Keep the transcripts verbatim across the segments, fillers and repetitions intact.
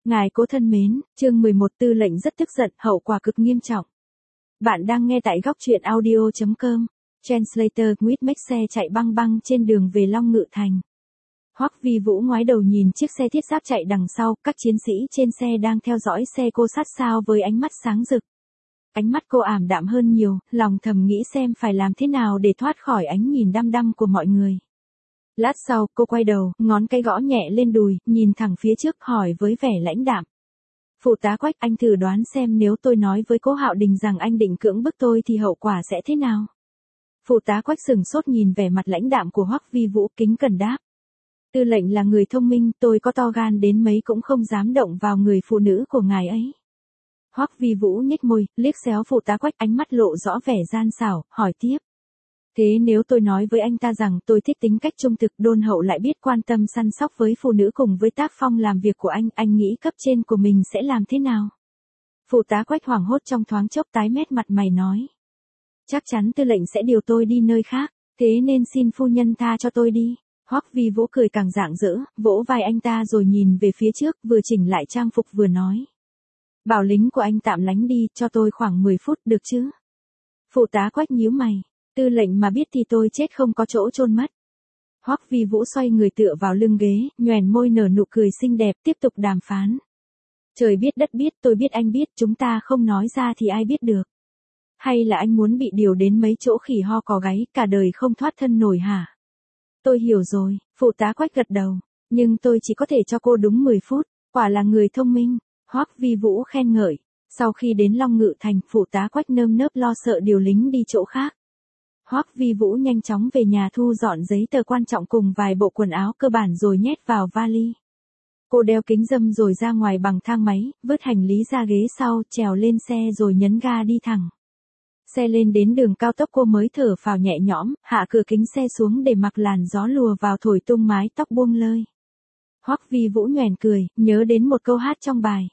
Ngài cố thân mến, chương mười một Tư lệnh rất tức giận, hậu quả cực nghiêm trọng. Bạn đang nghe tại góc truyện audio chấm com. Translator with Make xe chạy băng băng trên đường về Long Ngự Thành. Hoắc Vi Vũ ngoái đầu nhìn chiếc xe thiết giáp chạy đằng sau, các chiến sĩ trên xe đang theo dõi xe cô sát sao với ánh mắt sáng rực. Ánh mắt cô ảm đạm hơn nhiều, lòng thầm nghĩ xem phải làm thế nào để thoát khỏi ánh nhìn đăm đăm của mọi người. Lát sau, cô quay đầu, ngón cái gõ nhẹ lên đùi, nhìn thẳng phía trước hỏi với vẻ lãnh đạm. Phụ tá Quách, anh thử đoán xem nếu tôi nói với Cố Hạo Đình rằng anh định cưỡng bức tôi thì hậu quả sẽ thế nào? Phụ tá Quách sừng sốt nhìn vẻ mặt lãnh đạm của Hoắc Vi Vũ, kính cẩn đáp. Tư lệnh là người thông minh, tôi có to gan đến mấy cũng không dám động vào người phụ nữ của ngài ấy. Hoắc Vi Vũ nhếch môi, liếc xéo phụ tá Quách, ánh mắt lộ rõ vẻ gian xảo, hỏi tiếp. Thế nếu tôi nói với anh ta rằng tôi thích tính cách trung thực, đôn hậu lại biết quan tâm săn sóc với phụ nữ cùng với tác phong làm việc của anh, anh nghĩ cấp trên của mình sẽ làm thế nào? Phụ tá Quách hoảng hốt trong thoáng chốc tái mét mặt mày nói. Chắc chắn tư lệnh sẽ điều tôi đi nơi khác, thế nên xin phu nhân tha cho tôi đi. Hoắc Vi Vũ cười càng rạng rỡ, vỗ vai anh ta rồi nhìn về phía trước, vừa chỉnh lại trang phục vừa nói. Bảo lính của anh tạm lánh đi, cho tôi khoảng mười phút được chứ? Phụ tá Quách nhíu mày. Tư lệnh mà biết thì tôi chết không có chỗ chôn mất. Hoắc Vi Vũ xoay người tựa vào lưng ghế, nhoẻn môi nở nụ cười xinh đẹp, tiếp tục đàm phán. Trời biết đất biết, tôi biết anh biết, chúng ta không nói ra thì ai biết được. Hay là anh muốn bị điều đến mấy chỗ khỉ ho cò gáy, cả đời không thoát thân nổi hả? Tôi hiểu rồi, phụ tá Quách gật đầu, nhưng tôi chỉ có thể cho cô đúng mười phút, quả là người thông minh. Hoắc Vi Vũ khen ngợi. Sau khi đến Long Ngự Thành, phụ tá Quách nơm nớp lo sợ điều lính đi chỗ khác. Hoắc Vi Vũ nhanh chóng về nhà thu dọn giấy tờ quan trọng cùng vài bộ quần áo cơ bản rồi nhét vào vali. Cô đeo kính râm rồi ra ngoài bằng thang máy, vứt hành lý ra ghế sau, trèo lên xe rồi nhấn ga đi thẳng. Xe lên đến đường cao tốc cô mới thở phào nhẹ nhõm, hạ cửa kính xe xuống để mặc làn gió lùa vào thổi tung mái tóc buông lơi. Hoắc Vi Vũ nhoẻn cười, nhớ đến một câu hát trong bài.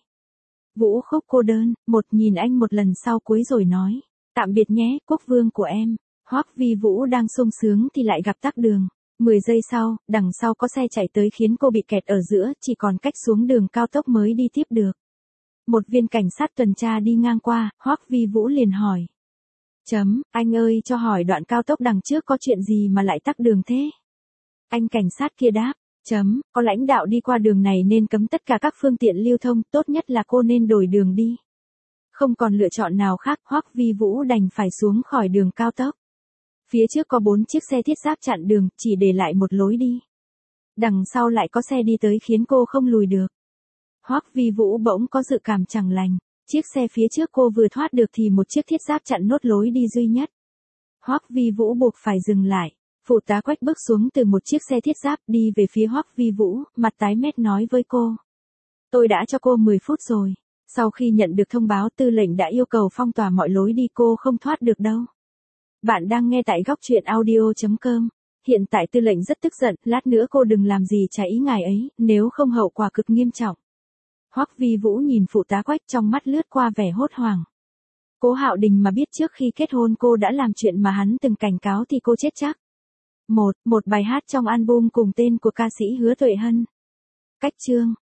Vũ khúc cô đơn, một nhìn anh một lần sau cuối rồi nói. Tạm biệt nhé, quốc vương của em. Hoắc Vi Vũ đang sung sướng thì lại gặp tắc đường. Mười giây sau, đằng sau có xe chạy tới khiến cô bị kẹt ở giữa, chỉ còn cách xuống đường cao tốc mới đi tiếp được. Một viên cảnh sát tuần tra đi ngang qua, Hoắc Vi Vũ liền hỏi. Chấm, anh ơi cho hỏi đoạn cao tốc đằng trước có chuyện gì mà lại tắc đường thế? Anh cảnh sát kia đáp. Chấm, có lãnh đạo đi qua đường này nên cấm tất cả các phương tiện lưu thông, tốt nhất là cô nên đổi đường đi. Không còn lựa chọn nào khác, Hoắc Vi Vũ đành phải xuống khỏi đường cao tốc. Phía trước có bốn chiếc xe thiết giáp chặn đường, chỉ để lại một lối đi. Đằng sau lại có xe đi tới khiến cô không lùi được. Hoắc Vi Vũ bỗng có dự cảm chẳng lành. Chiếc xe phía trước cô vừa thoát được thì một chiếc thiết giáp chặn nốt lối đi duy nhất. Hoắc Vi Vũ buộc phải dừng lại. Phụ tá Quách bước xuống từ một chiếc xe thiết giáp đi về phía Hoắc Vi Vũ, mặt tái mét nói với cô. Tôi đã cho cô mười phút rồi. Sau khi nhận được thông báo tư lệnh đã yêu cầu phong tỏa mọi lối đi, cô không thoát được đâu. Bạn đang nghe tại góc truyện audio chấm com. Hiện tại tư lệnh rất tức giận, lát nữa cô đừng làm gì trái ý ngài ấy, nếu không hậu quả cực nghiêm trọng. Hoắc Vi Vũ nhìn phụ tá Quách trong mắt lướt qua vẻ hốt hoảng. Cố Hạo Đình mà biết trước khi kết hôn cô đã làm chuyện mà hắn từng cảnh cáo thì cô chết chắc. Một, một bài hát trong album cùng tên của ca sĩ Hứa Tuệ Hân. Cách chương.